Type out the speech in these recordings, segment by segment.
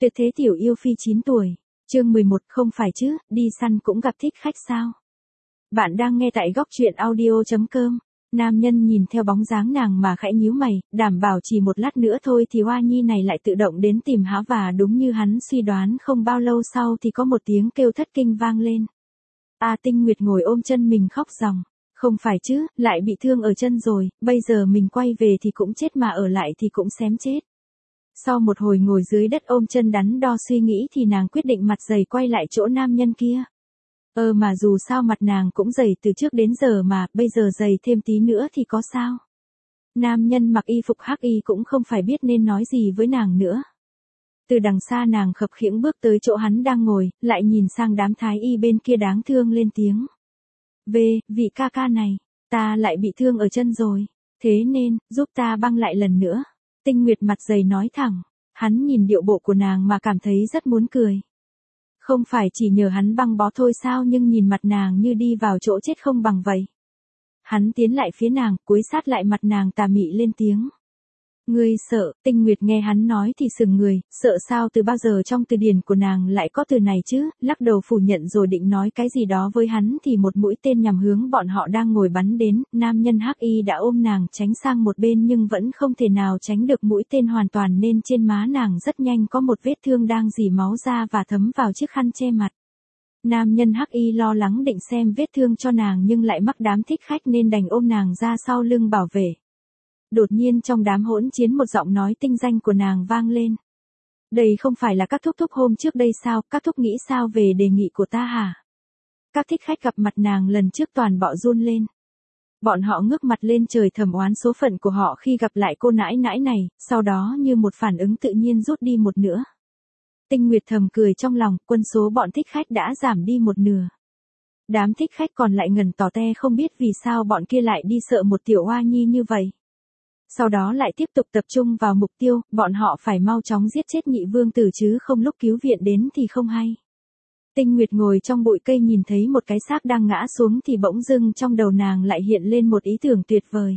Tuyệt thế tiểu yêu phi 9 tuổi. Chương 11, không phải chứ, đi săn cũng gặp thích khách sao? Bạn đang nghe tại góc truyện audio.com. Nam nhân nhìn theo bóng dáng nàng mà khẽ nhíu mày, đảm bảo chỉ một lát nữa thôi thì Hoa Nhi này lại tự động đến tìm hả, và đúng như hắn suy đoán, không bao lâu sau thì có một tiếng kêu thất kinh vang lên. Tinh Nguyệt ngồi ôm chân mình khóc ròng. Không phải chứ, lại bị thương ở chân rồi, bây giờ mình quay về thì cũng chết mà ở lại thì cũng xém chết. Sau một hồi ngồi dưới đất ôm chân đắn đo suy nghĩ thì nàng quyết định mặt dày quay lại chỗ nam nhân kia. Mà dù sao mặt nàng cũng dày từ trước đến giờ mà, bây giờ dày thêm tí nữa thì có sao. Nam nhân mặc y phục hắc y cũng không phải biết nên nói gì với nàng nữa. Từ đằng xa nàng khập khiễng bước tới chỗ hắn đang ngồi, lại nhìn sang đám thái y bên kia đáng thương lên tiếng. Vị ca ca này, ta lại bị thương ở chân rồi, thế nên, giúp ta băng lại lần nữa. Tinh Nguyệt mặt dày nói thẳng, hắn nhìn điệu bộ của nàng mà cảm thấy rất muốn cười. Không phải chỉ nhờ hắn băng bó thôi sao, nhưng nhìn mặt nàng như đi vào chỗ chết không bằng vậy. Hắn tiến lại phía nàng, cúi sát lại mặt nàng tà mị lên tiếng. Ngươi sợ? Tinh Nguyệt nghe hắn nói thì sừng người, sợ sao, từ bao giờ trong từ điển của nàng lại có từ này chứ, lắc đầu phủ nhận rồi định nói cái gì đó với hắn thì một mũi tên nhằm hướng bọn họ đang ngồi bắn đến, nam nhân hắc y đã ôm nàng tránh sang một bên nhưng vẫn không thể nào tránh được mũi tên hoàn toàn, nên trên má nàng rất nhanh có một vết thương đang rỉ máu ra và thấm vào chiếc khăn che mặt. Nam nhân hắc y lo lắng định xem vết thương cho nàng nhưng lại mắc đám thích khách nên đành ôm nàng ra sau lưng bảo vệ. Đột nhiên trong đám hỗn chiến một giọng nói tinh danh của nàng vang lên. Đây không phải là các thúc thúc hôm trước đây sao, các thúc nghĩ sao về đề nghị của ta hả? Các thích khách gặp mặt nàng lần trước toàn bọ run lên. Bọn họ ngước mặt lên trời thầm oán số phận của họ khi gặp lại cô nãi nãi này, sau đó như một phản ứng tự nhiên rút đi một nửa. Tinh Nguyệt thầm cười trong lòng, quân số bọn thích khách đã giảm đi một nửa. Đám thích khách còn lại ngần tò te không biết vì sao bọn kia lại đi sợ một tiểu Hoa Nhi như vậy. Sau đó lại tiếp tục tập trung vào mục tiêu, bọn họ phải mau chóng giết chết nhị vương tử chứ không lúc cứu viện đến thì không hay. Tinh Nguyệt ngồi trong bụi cây nhìn thấy một cái xác đang ngã xuống thì bỗng dưng trong đầu nàng lại hiện lên một ý tưởng tuyệt vời.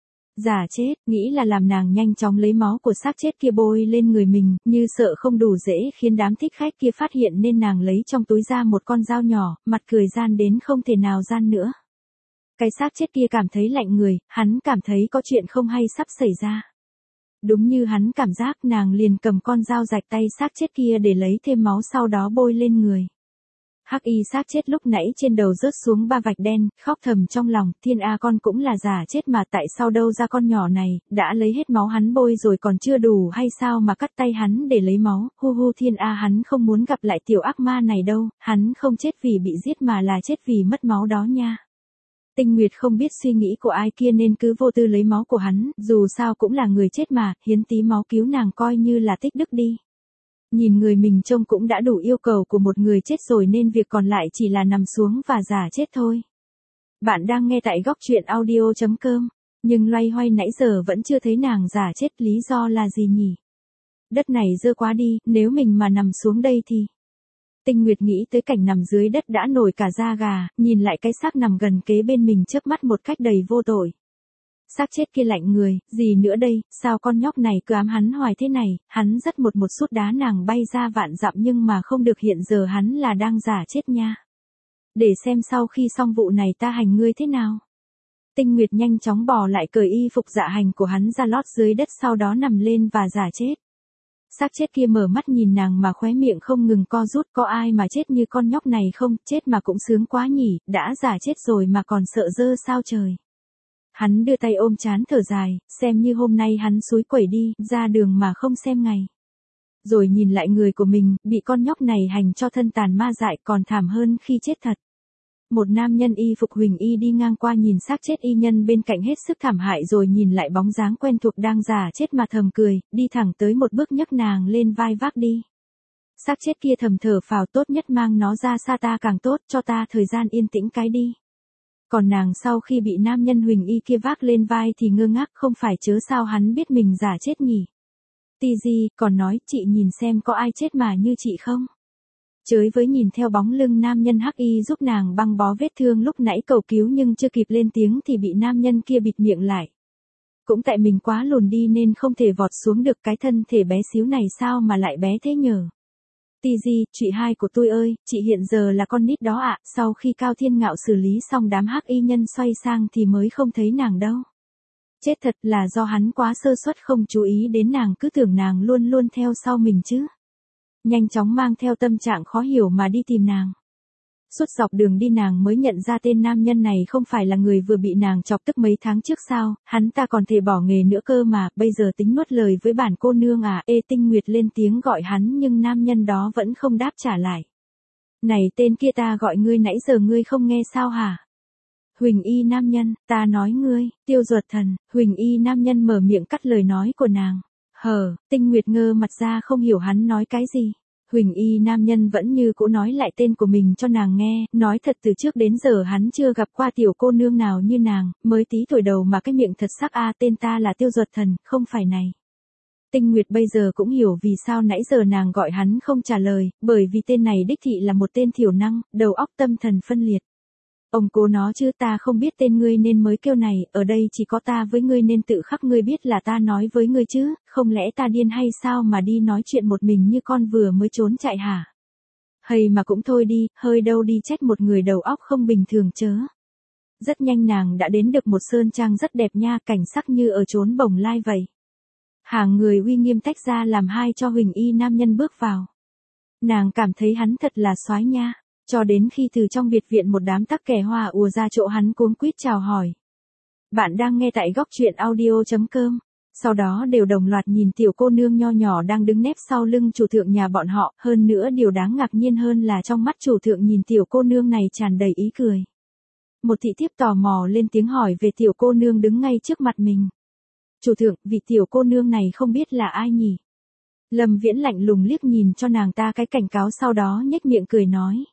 Giả chết, nghĩ là làm nàng nhanh chóng lấy máu của xác chết kia bôi lên người mình, như sợ không đủ dễ khiến đám thích khách kia phát hiện nên nàng lấy trong túi ra một con dao nhỏ, mặt cười gian đến không thể nào gian nữa. Cái xác chết kia cảm thấy lạnh người, hắn cảm thấy có chuyện không hay sắp xảy ra. Đúng như hắn cảm giác, nàng liền cầm con dao rạch tay xác chết kia để lấy thêm máu sau đó bôi lên người. Hắc y xác chết lúc nãy trên đầu rớt xuống 3 vạch đen, khóc thầm trong lòng, thiên a con cũng là giả chết mà tại sao đâu ra con nhỏ này, đã lấy hết máu hắn bôi rồi còn chưa đủ hay sao mà cắt tay hắn để lấy máu, hu thiên a hắn không muốn gặp lại tiểu ác ma này đâu, hắn không chết vì bị giết mà là chết vì mất máu đó nha. Tinh Nguyệt không biết suy nghĩ của ai kia nên cứ vô tư lấy máu của hắn, dù sao cũng là người chết mà, hiến tí máu cứu nàng coi như là tích đức đi. Nhìn người mình trông cũng đã đủ yêu cầu của một người chết rồi nên việc còn lại chỉ là nằm xuống và giả chết thôi. Bạn đang nghe tại góc truyện audio.com, nhưng loay hoay nãy giờ vẫn chưa thấy nàng giả chết, lý do là gì nhỉ? Đất này dơ quá đi, nếu mình mà nằm xuống đây thì... Tinh Nguyệt nghĩ tới cảnh nằm dưới đất đã nổi cả da gà, nhìn lại cái xác nằm gần kế bên mình chớp mắt một cách đầy vô tội. Xác chết kia lạnh người, gì nữa đây, sao con nhóc này cứ ám hắn hoài thế này, hắn rất một sút đá nàng bay ra vạn dặm nhưng mà không được, hiện giờ hắn là đang giả chết nha. Để xem sau khi xong vụ này ta hành ngươi thế nào. Tinh Nguyệt nhanh chóng bỏ lại cởi y phục dạ hành của hắn ra lót dưới đất sau đó nằm lên và giả chết. Xác chết kia mở mắt nhìn nàng mà khóe miệng không ngừng co rút, có ai mà chết như con nhóc này không, chết mà cũng sướng quá nhỉ, đã giả chết rồi mà còn sợ dơ sao trời. Hắn đưa tay ôm trán thở dài, xem như hôm nay hắn xúi quẩy đi, ra đường mà không xem ngày. Rồi nhìn lại người của mình, bị con nhóc này hành cho thân tàn ma dại còn thảm hơn khi chết thật. Một nam nhân y phục huỳnh y đi ngang qua nhìn xác chết y nhân bên cạnh hết sức thảm hại rồi nhìn lại bóng dáng quen thuộc đang giả chết mà thầm cười, đi thẳng tới một bước nhấc nàng lên vai vác đi. Xác chết kia thầm thở phào, tốt nhất mang nó ra xa ta càng tốt, cho ta thời gian yên tĩnh cái đi. Còn nàng sau khi bị nam nhân huỳnh y kia vác lên vai thì ngơ ngác, không phải chớ sao hắn biết mình giả chết nhỉ. Tì gì, còn nói, chị nhìn xem có ai chết mà như chị không? Chới với nhìn theo bóng lưng nam nhân hắc y giúp nàng băng bó vết thương lúc nãy cầu cứu nhưng chưa kịp lên tiếng thì bị nam nhân kia bịt miệng lại. Cũng tại mình quá lùn đi nên không thể vọt xuống được, cái thân thể bé xíu này sao mà lại bé thế nhờ. Tì, chị hai của tôi ơi, chị hiện giờ là con nít đó ạ, sau khi Cao Thiên Ngạo xử lý xong đám hắc y nhân xoay sang thì mới không thấy nàng đâu. Chết thật, là do hắn quá sơ suất không chú ý đến nàng, cứ tưởng nàng luôn luôn theo sau mình chứ. Nhanh chóng mang theo tâm trạng khó hiểu mà đi tìm nàng. Suốt dọc đường đi nàng mới nhận ra tên nam nhân này không phải là người vừa bị nàng chọc tức mấy tháng trước sao, hắn ta còn thể bỏ nghề nữa cơ mà, bây giờ tính nuốt lời với bản cô nương à. Tinh Nguyệt lên tiếng gọi hắn nhưng nam nhân đó vẫn không đáp trả lại. Này tên kia, ta gọi ngươi nãy giờ ngươi không nghe sao hả? Huỳnh Y nam nhân, ta nói ngươi, Tiêu Duật Thần. Huỳnh Y nam nhân mở miệng cắt lời nói của nàng. Tinh Nguyệt ngơ mặt ra không hiểu hắn nói cái gì. Huỳnh Y nam nhân vẫn như cũ nói lại tên của mình cho nàng nghe, nói thật từ trước đến giờ hắn chưa gặp qua tiểu cô nương nào như nàng, mới tí tuổi đầu mà cái miệng thật sắc a. Tên ta là Tiêu Duật Thần, không phải này. Tinh Nguyệt bây giờ cũng hiểu vì sao nãy giờ nàng gọi hắn không trả lời, bởi vì tên này đích thị là một tên thiểu năng, đầu óc tâm thần phân liệt. Ông cố nó chứ, ta không biết tên ngươi nên mới kêu này, ở đây chỉ có ta với ngươi nên tự khắc ngươi biết là ta nói với ngươi chứ, không lẽ ta điên hay sao mà đi nói chuyện một mình như con vừa mới trốn chạy hả? Hay mà cũng thôi đi, hơi đâu đi trách một người đầu óc không bình thường chớ. Rất nhanh nàng đã đến được một sơn trang rất đẹp nha, cảnh sắc như ở chốn Bồng Lai vậy. Hàng người uy nghiêm tách ra làm hai cho Huỳnh Y nam nhân bước vào. Nàng cảm thấy hắn thật là soái nha. Cho đến khi từ trong biệt viện một đám tắc kè hoa ùa ra chỗ hắn cuống quýt chào hỏi. Bạn đang nghe tại góc truyện audio.com. Sau đó đều đồng loạt nhìn tiểu cô nương nho nhỏ đang đứng nép sau lưng chủ thượng nhà bọn họ, hơn nữa điều đáng ngạc nhiên hơn là trong mắt chủ thượng nhìn tiểu cô nương này tràn đầy ý cười. Một thị thiếp tò mò lên tiếng hỏi về tiểu cô nương đứng ngay trước mặt mình. Chủ thượng, vị tiểu cô nương này không biết là ai nhỉ? Lâm Viễn lạnh lùng liếc nhìn cho nàng ta cái cảnh cáo, sau đó nhếch miệng cười nói.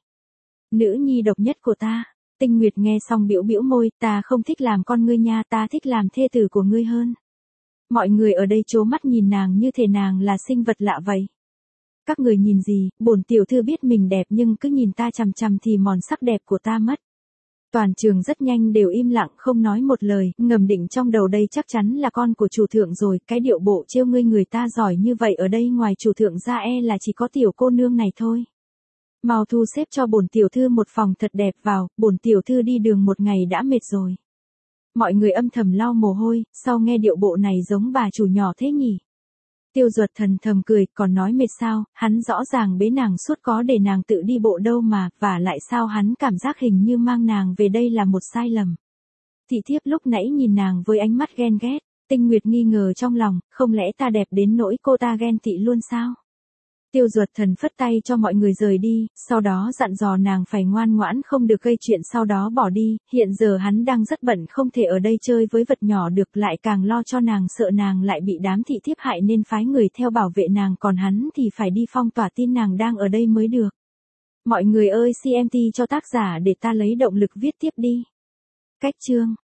Nữ nhi độc nhất của ta. Tinh Nguyệt nghe xong bĩu bĩu môi, ta không thích làm con ngươi nha, ta thích làm thê tử của ngươi hơn. Mọi người ở đây trố mắt nhìn nàng như thể nàng là sinh vật lạ vậy. Các người nhìn gì, bổn tiểu thư biết mình đẹp nhưng cứ nhìn ta chằm chằm thì mòn sắc đẹp của ta mất. Toàn trường rất nhanh đều im lặng không nói một lời, ngầm định trong đầu đây chắc chắn là con của chủ thượng rồi, cái điệu bộ trêu ngươi người ta giỏi như vậy ở đây ngoài chủ thượng ra là chỉ có tiểu cô nương này thôi. Mau thu xếp cho bổn tiểu thư một phòng thật đẹp vào, bổn tiểu thư đi đường một ngày đã mệt rồi. Mọi người âm thầm lau mồ hôi, sau nghe điệu bộ này giống bà chủ nhỏ thế nhỉ. Tiêu Duật Thần thầm cười, còn nói mệt sao, hắn rõ ràng bế nàng suốt có để nàng tự đi bộ đâu mà, và lại sao hắn cảm giác hình như mang nàng về đây là một sai lầm. Thị thiếp lúc nãy nhìn nàng với ánh mắt ghen ghét, Tinh Nguyệt nghi ngờ trong lòng, không lẽ ta đẹp đến nỗi cô ta ghen tị luôn sao? Tiêu Duật Thần phất tay cho mọi người rời đi, sau đó dặn dò nàng phải ngoan ngoãn không được gây chuyện, sau đó bỏ đi. Hiện giờ hắn đang rất bận không thể ở đây chơi với vật nhỏ được, lại càng lo cho nàng, sợ nàng lại bị đám thị thiếp hại nên phái người theo bảo vệ nàng, còn hắn thì phải đi phong tỏa tin nàng đang ở đây mới được. Mọi người ơi, CMT cho tác giả để ta lấy động lực viết tiếp đi. Cách chương